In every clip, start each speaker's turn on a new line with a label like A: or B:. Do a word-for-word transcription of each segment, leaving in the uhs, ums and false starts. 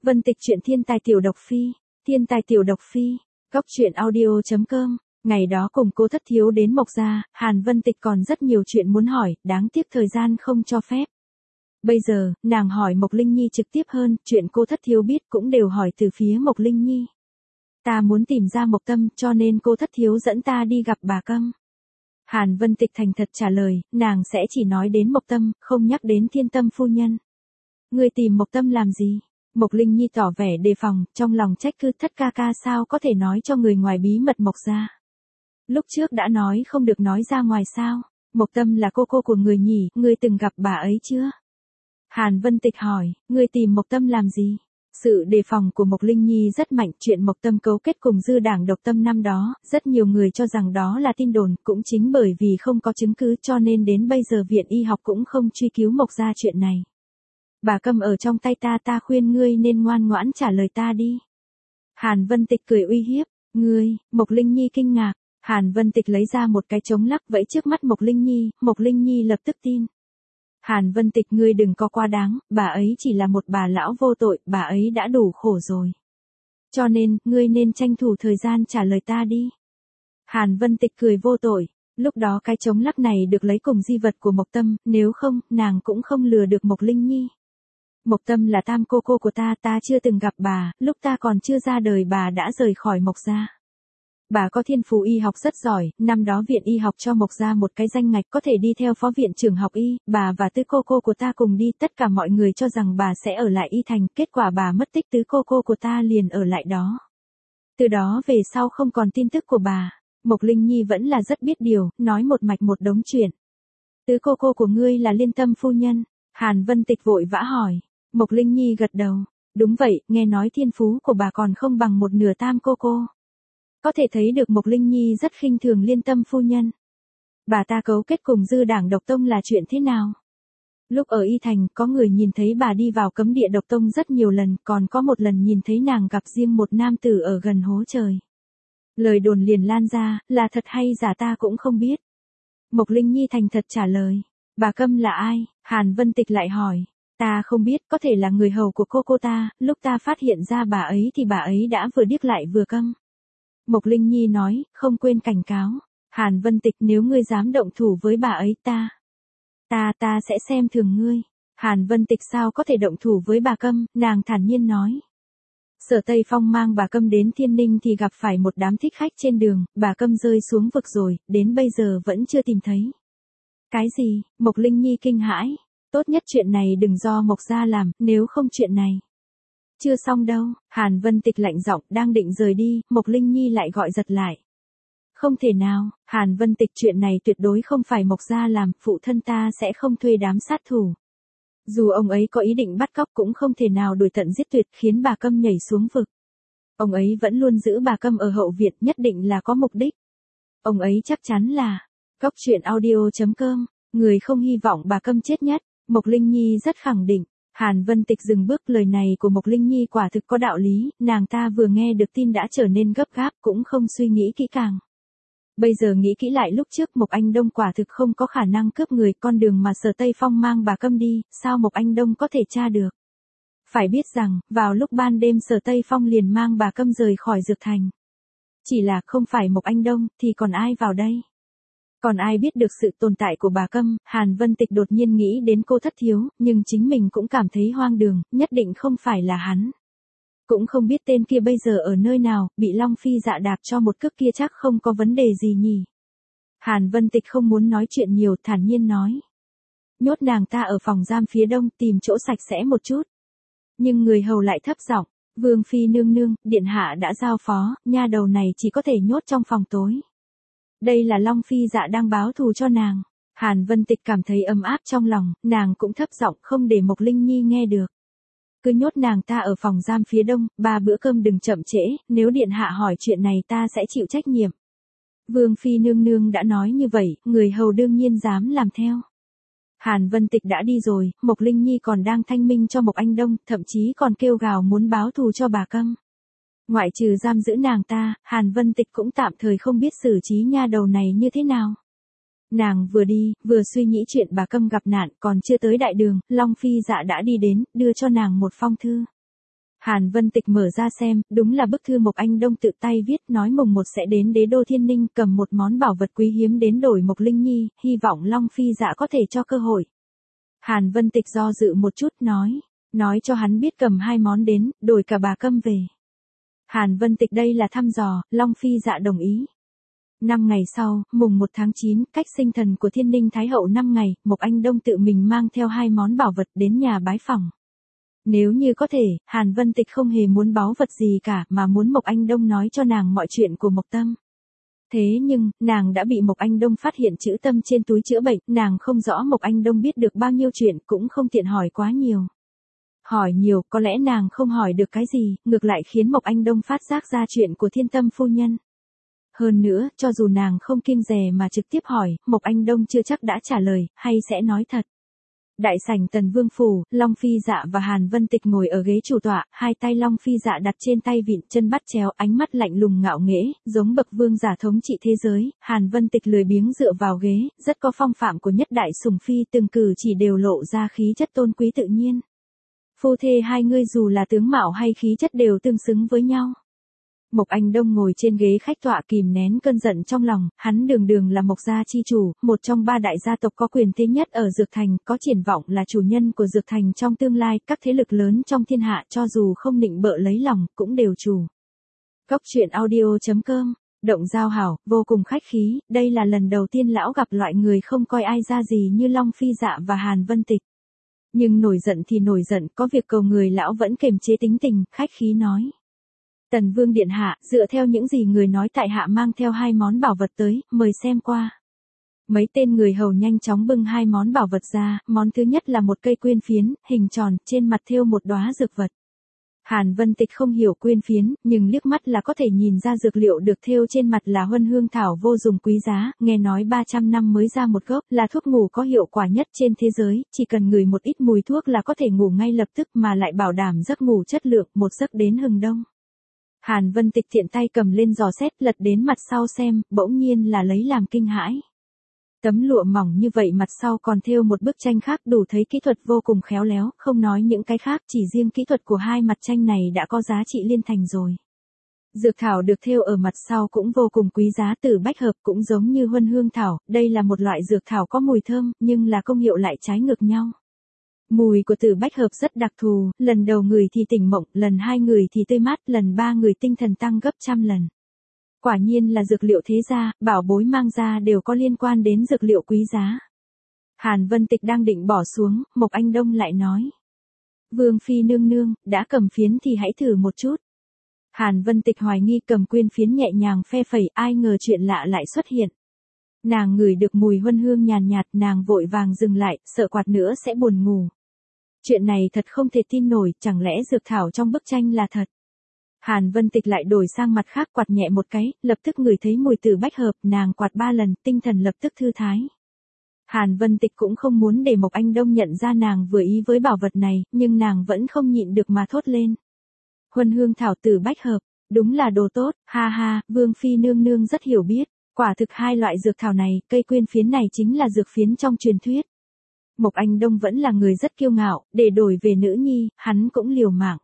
A: Vân Tịch truyện thiên tài tiểu độc phi, thiên tài tiểu độc phi, góc truyện audio chấm com. Ngày đó cùng Cố Thất Thiếu đến Mộc gia, Hàn Vân Tịch còn rất nhiều chuyện muốn hỏi, đáng tiếc thời gian không cho phép. Bây giờ, nàng hỏi Mộc Linh Nhi trực tiếp hơn, chuyện Cố Thất Thiếu biết cũng đều hỏi từ phía Mộc Linh Nhi. Ta muốn tìm ra Mộc Tâm, cho nên Cố Thất Thiếu dẫn ta đi gặp bà Câm. Hàn Vân Tịch thành thật trả lời, nàng sẽ chỉ nói đến Mộc Tâm, không nhắc đến Thiên Tâm phu nhân. Ngươi tìm Mộc Tâm làm gì? Mộc Linh Nhi tỏ vẻ đề phòng, trong lòng trách cứ Thất ca ca sao có thể nói cho người ngoài bí mật Mộc gia. Lúc trước đã nói không được nói ra ngoài sao? Mộc Tâm là cô cô của người nhỉ, ngươi từng gặp bà ấy chưa? Hàn Vân Tịch hỏi, ngươi tìm Mộc Tâm làm gì? Sự đề phòng của Mộc Linh Nhi rất mạnh, chuyện Mộc Tâm cấu kết cùng dư đảng độc tâm năm đó, rất nhiều người cho rằng đó là tin đồn, cũng chính bởi vì không có chứng cứ cho nên đến bây giờ viện y học cũng không truy cứu Mộc gia chuyện này. Bà Câm ở trong tay ta, ta khuyên ngươi nên ngoan ngoãn trả lời ta đi. Hàn Vân Tịch cười uy hiếp, ngươi, Mộc Linh Nhi kinh ngạc, Hàn Vân Tịch lấy ra một cái trống lắc vẫy trước mắt Mộc Linh Nhi, Mộc Linh Nhi lập tức tin. Hàn Vân Tịch, ngươi đừng có quá đáng, bà ấy chỉ là một bà lão vô tội, bà ấy đã đủ khổ rồi. Cho nên, ngươi nên tranh thủ thời gian trả lời ta đi. Hàn Vân Tịch cười vô tội, lúc đó cái trống lắc này được lấy cùng di vật của Mộc Tâm, nếu không, nàng cũng không lừa được Mộc Linh Nhi. Mộc Tâm là tam cô cô của ta, ta chưa từng gặp bà, lúc ta còn chưa ra đời bà đã rời khỏi Mộc gia. Bà có thiên phú y học rất giỏi, năm đó viện y học cho Mộc gia một cái danh ngạch có thể đi theo phó viện trưởng học y, bà và tứ cô cô của ta cùng đi, tất cả mọi người cho rằng bà sẽ ở lại y thành, kết quả bà mất tích, tứ cô cô của ta liền ở lại đó. Từ đó về sau không còn tin tức của bà. Mộc Linh Nhi vẫn là rất biết điều, nói một mạch một đống chuyện. Tứ cô cô của ngươi là Liên Tâm phu nhân? Hàn Vân Tịch vội vã hỏi. Mộc Linh Nhi gật đầu. Đúng vậy, nghe nói thiên phú của bà còn không bằng một nửa tam cô cô. Có thể thấy được Mộc Linh Nhi rất khinh thường Liên Tâm phu nhân. Bà ta cấu kết cùng dư đảng độc tông là chuyện thế nào? Lúc ở Y Thành, có người nhìn thấy bà đi vào cấm địa độc tông rất nhiều lần, còn có một lần nhìn thấy nàng gặp riêng một nam tử ở gần hố trời. Lời đồn liền lan ra, là thật hay giả ta cũng không biết. Mộc Linh Nhi thành thật trả lời. Bà Câm là ai? Hàn Vân Tịch lại hỏi. Ta không biết, có thể là người hầu của cô cô ta, lúc ta phát hiện ra bà ấy thì bà ấy đã vừa điếc lại vừa câm. Mộc Linh Nhi nói, không quên cảnh cáo. Hàn Vân Tịch, nếu ngươi dám động thủ với bà ấy ta. Ta ta sẽ xem thường ngươi. Hàn Vân Tịch sao có thể động thủ với bà Câm, nàng thản nhiên nói. Sở Tây Phong mang bà Câm đến Thiên Ninh thì gặp phải một đám thích khách trên đường, bà Câm rơi xuống vực rồi, đến bây giờ vẫn chưa tìm thấy. Cái gì? Mộc Linh Nhi kinh hãi. Tốt nhất chuyện này đừng do Mộc gia làm, nếu không chuyện này. Chưa xong đâu, Hàn Vân Tịch lạnh giọng, đang định rời đi, Mộc Linh Nhi lại gọi giật lại. Không thể nào, Hàn Vân Tịch, chuyện này tuyệt đối không phải Mộc gia làm, phụ thân ta sẽ không thuê đám sát thủ. Dù ông ấy có ý định bắt cóc cũng không thể nào đuổi tận giết tuyệt khiến bà Câm nhảy xuống vực. Ông ấy vẫn luôn giữ bà Câm ở hậu viện, nhất định là có mục đích. Ông ấy chắc chắn là, góc truyện audio chấm com, người không hy vọng bà Câm chết nhất, Mộc Linh Nhi rất khẳng định. Hàn Vân Tịch dừng bước, lời này của Mộc Linh Nhi quả thực có đạo lý, nàng ta vừa nghe được tin đã trở nên gấp gáp, cũng không suy nghĩ kỹ càng. Bây giờ nghĩ kỹ lại lúc trước Mộc Anh Đông quả thực không có khả năng cướp người, con đường mà Sở Tây Phong mang bà Câm đi, sao Mộc Anh Đông có thể tra được. Phải biết rằng, vào lúc ban đêm Sở Tây Phong liền mang bà Câm rời khỏi Dược Thành. Chỉ là không phải Mộc Anh Đông, thì còn ai vào đây? Còn ai biết được sự tồn tại của bà Câm? Hàn Vân Tịch đột nhiên nghĩ đến Cố Thất Thiếu, nhưng chính mình cũng cảm thấy hoang đường, nhất định không phải là hắn. Cũng không biết tên kia bây giờ ở nơi nào, bị Long Phi dạ đạp cho một cước kia chắc không có vấn đề gì nhỉ. Hàn Vân Tịch không muốn nói chuyện nhiều, thản nhiên nói. Nhốt nàng ta ở phòng giam phía đông, tìm chỗ sạch sẽ một chút. Nhưng người hầu lại thấp giọng, Vương Phi nương nương, điện hạ đã giao phó, nha đầu này chỉ có thể nhốt trong phòng tối. Đây là Long Phi dạ đang báo thù cho nàng. Hàn Vân Tịch cảm thấy ấm áp trong lòng, nàng cũng thấp giọng không để Mộc Linh Nhi nghe được. Cứ nhốt nàng ta ở phòng giam phía đông, ba bữa cơm đừng chậm trễ, nếu điện hạ hỏi chuyện này ta sẽ chịu trách nhiệm. Vương Phi nương nương đã nói như vậy, người hầu đương nhiên dám làm theo. Hàn Vân Tịch đã đi rồi, Mộc Linh Nhi còn đang thanh minh cho Mộc Anh Đông, thậm chí còn kêu gào muốn báo thù cho bà Câm. Ngoại trừ giam giữ nàng ta, Hàn Vân Tịch cũng tạm thời không biết xử trí nha đầu này như thế nào. Nàng vừa đi, vừa suy nghĩ chuyện bà Câm gặp nạn, còn chưa tới đại đường, Long Phi dạ đã đi đến, đưa cho nàng một phong thư. Hàn Vân Tịch mở ra xem, đúng là bức thư Mộc Anh Đông tự tay viết, nói mùng một sẽ đến đế đô Thiên Ninh cầm một món bảo vật quý hiếm đến đổi Mộc Linh Nhi, hy vọng Long Phi Dạ có thể cho cơ hội. Hàn Vân Tịch do dự một chút nói, nói cho hắn biết cầm hai món đến, đổi cả bà Câm về. Hàn Vân Tịch đây là thăm dò, Long Phi Dạ đồng ý. Năm ngày sau, mùng một tháng chín, cách sinh thần của Thiên Ninh Thái Hậu năm ngày, Mộc Anh Đông tự mình mang theo hai món bảo vật đến nhà bái phỏng. Nếu như có thể, Hàn Vân Tịch không hề muốn báu vật gì cả mà muốn Mộc Anh Đông nói cho nàng mọi chuyện của Mộc Tâm. Thế nhưng, nàng đã bị Mộc Anh Đông phát hiện chữ Tâm trên túi chữa bệnh, nàng không rõ Mộc Anh Đông biết được bao nhiêu chuyện cũng không tiện hỏi quá nhiều. Hỏi nhiều, có lẽ nàng không hỏi được cái gì, ngược lại khiến Mộc Anh Đông phát giác ra chuyện của Thiên Tâm phu nhân. Hơn nữa, cho dù nàng không kiêng dè mà trực tiếp hỏi, Mộc Anh Đông chưa chắc đã trả lời, hay sẽ nói thật. Đại sảnh Tần Vương phủ, Long Phi Dạ và Hàn Vân Tịch ngồi ở ghế chủ tọa, hai tay Long Phi Dạ đặt trên tay vịn, chân bắt chéo, ánh mắt lạnh lùng ngạo nghễ, giống bậc vương giả thống trị thế giới. Hàn Vân Tịch lười biếng dựa vào ghế, rất có phong phạm của nhất đại sủng phi, từng cử chỉ đều lộ ra khí chất tôn quý tự nhiên. Phu thê hai ngươi dù là tướng mạo hay khí chất đều tương xứng với nhau. Mộc Anh Đông ngồi trên ghế khách tọa kìm nén cơn giận trong lòng, hắn đường đường là Mộc gia chi chủ, một trong ba đại gia tộc có quyền thế nhất ở Dược Thành, có triển vọng là chủ nhân của Dược Thành trong tương lai, các thế lực lớn trong thiên hạ cho dù không nịnh bợ lấy lòng, cũng đều chủ. Cốc truyện audio chấm com, động giao hảo, vô cùng khách khí, đây là lần đầu tiên lão gặp loại người không coi ai ra gì như Long Phi Dạ và Hàn Vân Tịch. Nhưng nổi giận thì nổi giận, có việc cầu người lão vẫn kiềm chế tính tình, khách khí nói. Tần Vương điện hạ, dựa theo những gì người nói tại hạ mang theo hai món bảo vật tới, mời xem qua. Mấy tên người hầu nhanh chóng bưng hai món bảo vật ra, món thứ nhất là một cây quyên phiến, hình tròn, trên mặt thêu một đóa dược vật. Hàn Vân Tịch không hiểu quyên phiến, nhưng liếc mắt là có thể nhìn ra dược liệu được thêu trên mặt là huân hương thảo vô dụng quý giá, nghe nói ba trăm năm mới ra một gốc, là thuốc ngủ có hiệu quả nhất trên thế giới, chỉ cần ngửi một ít mùi thuốc là có thể ngủ ngay lập tức mà lại bảo đảm giấc ngủ chất lượng, một giấc đến hừng đông. Hàn Vân Tịch tiện tay cầm lên dò xét, lật đến mặt sau xem, bỗng nhiên là lấy làm kinh hãi. Tấm lụa mỏng như vậy mặt sau còn thêu một bức tranh khác, đủ thấy kỹ thuật vô cùng khéo léo, không nói những cái khác, chỉ riêng kỹ thuật của hai mặt tranh này đã có giá trị liên thành rồi. Dược thảo được thêu ở mặt sau cũng vô cùng quý giá, Tử bách hợp cũng giống như huân hương thảo, đây là một loại dược thảo có mùi thơm, nhưng là công hiệu lại trái ngược nhau. Mùi của Tử bách hợp rất đặc thù, lần đầu người thì tỉnh mộng, lần hai người thì tươi mát, lần ba người tinh thần tăng gấp trăm lần. Quả nhiên là dược liệu thế gia, bảo bối mang ra đều có liên quan đến dược liệu quý giá. Hàn Vân Tịch đang định bỏ xuống, Mộc Anh Đông lại nói. Vương phi nương nương, đã cầm phiến thì hãy thử một chút. Hàn Vân Tịch hoài nghi cầm quyên phiến nhẹ nhàng phe phẩy, ai ngờ chuyện lạ lại xuất hiện. Nàng ngửi được mùi huân hương nhàn nhạt, nàng vội vàng dừng lại, sợ quạt nữa sẽ buồn ngủ. Chuyện này thật không thể tin nổi, chẳng lẽ dược thảo trong bức tranh là thật. Hàn Vân Tịch lại đổi sang mặt khác, quạt nhẹ một cái, lập tức ngửi thấy mùi Tử bách hợp, nàng quạt ba lần, tinh thần lập tức thư thái. Hàn Vân Tịch cũng không muốn để Mộc Anh Đông nhận ra nàng vừa ý với bảo vật này, nhưng nàng vẫn không nhịn được mà thốt lên. Huân hương thảo Tử bách hợp, đúng là đồ tốt, ha ha, Vương phi nương nương rất hiểu biết, quả thực hai loại dược thảo này, cây quyên phiến này chính là dược phiến trong truyền thuyết. Mộc Anh Đông vẫn là người rất kiêu ngạo, để đổi về nữ nhi, hắn cũng liều mạng.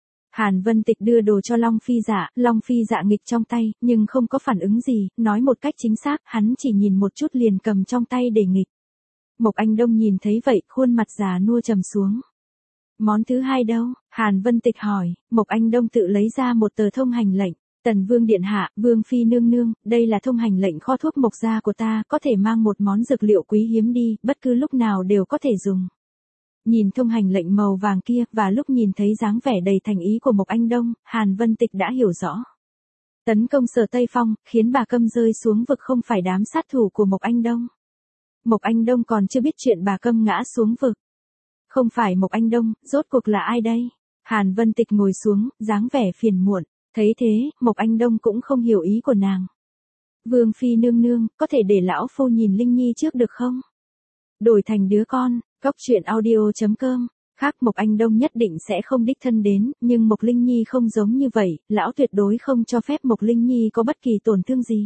A: Hàn Vân Tịch đưa đồ cho Long Phi Dạ, Long Phi Dạ nghịch trong tay, nhưng không có phản ứng gì, nói một cách chính xác, hắn chỉ nhìn một chút liền cầm trong tay để nghịch. Mộc Anh Đông nhìn thấy vậy, khuôn mặt già nua trầm xuống. Món thứ hai đâu? Hàn Vân Tịch hỏi, Mộc Anh Đông tự lấy ra một tờ thông hành lệnh. Tần Vương điện hạ, Vương phi nương nương, đây là thông hành lệnh kho thuốc Mộc gia của ta, có thể mang một món dược liệu quý hiếm đi, bất cứ lúc nào đều có thể dùng. Nhìn thông hành lệnh màu vàng kia, và lúc nhìn thấy dáng vẻ đầy thành ý của Mộc Anh Đông, Hàn Vân Tịch đã hiểu rõ. Tấn công Sở Tây Phong, khiến bà Câm rơi xuống vực không phải đám sát thủ của Mộc Anh Đông. Mộc Anh Đông còn chưa biết chuyện bà Câm ngã xuống vực. Không phải Mộc Anh Đông, rốt cuộc là ai đây? Hàn Vân Tịch ngồi xuống, dáng vẻ phiền muộn. Thấy thế, Mộc Anh Đông cũng không hiểu ý của nàng. Vương phi nương nương, có thể để lão phu nhìn Linh Nhi trước được không? Đổi thành đứa con, cốc truyện audio chấm com. Khác Mộc Anh Đông nhất định sẽ không đích thân đến, nhưng Mộc Linh Nhi không giống như vậy, lão tuyệt đối không cho phép Mộc Linh Nhi có bất kỳ tổn thương gì.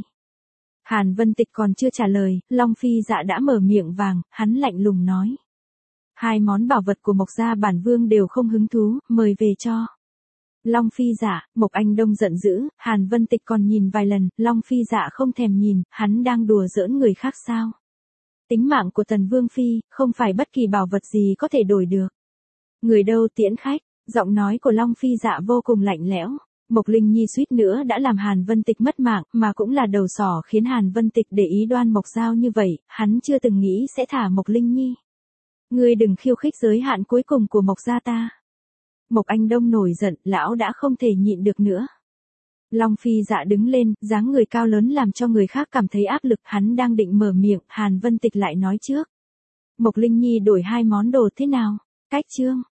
A: Hàn Vân Tịch còn chưa trả lời, Long Phi Dạ đã mở miệng vàng, hắn lạnh lùng nói. Hai món bảo vật của Mộc gia bản vương đều không hứng thú, mời về cho. Long Phi Dạ, Mộc Anh Đông giận dữ, Hàn Vân Tịch còn nhìn vài lần, Long Phi Dạ không thèm nhìn, hắn đang đùa giỡn người khác sao? Tính mạng của Tần Vương Phi, không phải bất kỳ bảo vật gì có thể đổi được. Người đâu tiễn khách, giọng nói của Long Phi Dạ vô cùng lạnh lẽo. Mộc Linh Nhi suýt nữa đã làm Hàn Vân Tịch mất mạng, mà cũng là đầu sỏ khiến Hàn Vân Tịch để ý Đoan Mộc Giao như vậy, hắn chưa từng nghĩ sẽ thả Mộc Linh Nhi. Ngươi đừng khiêu khích giới hạn cuối cùng của Mộc gia ta. Mộc Anh Đông nổi giận, lão đã không thể nhịn được nữa. Long Phi Dạ đứng lên, dáng người cao lớn làm cho người khác cảm thấy áp lực, hắn đang định mở miệng, Hàn Vân Tịch lại nói trước. Mộc Linh Nhi đổi hai món đồ thế nào? Cách chương.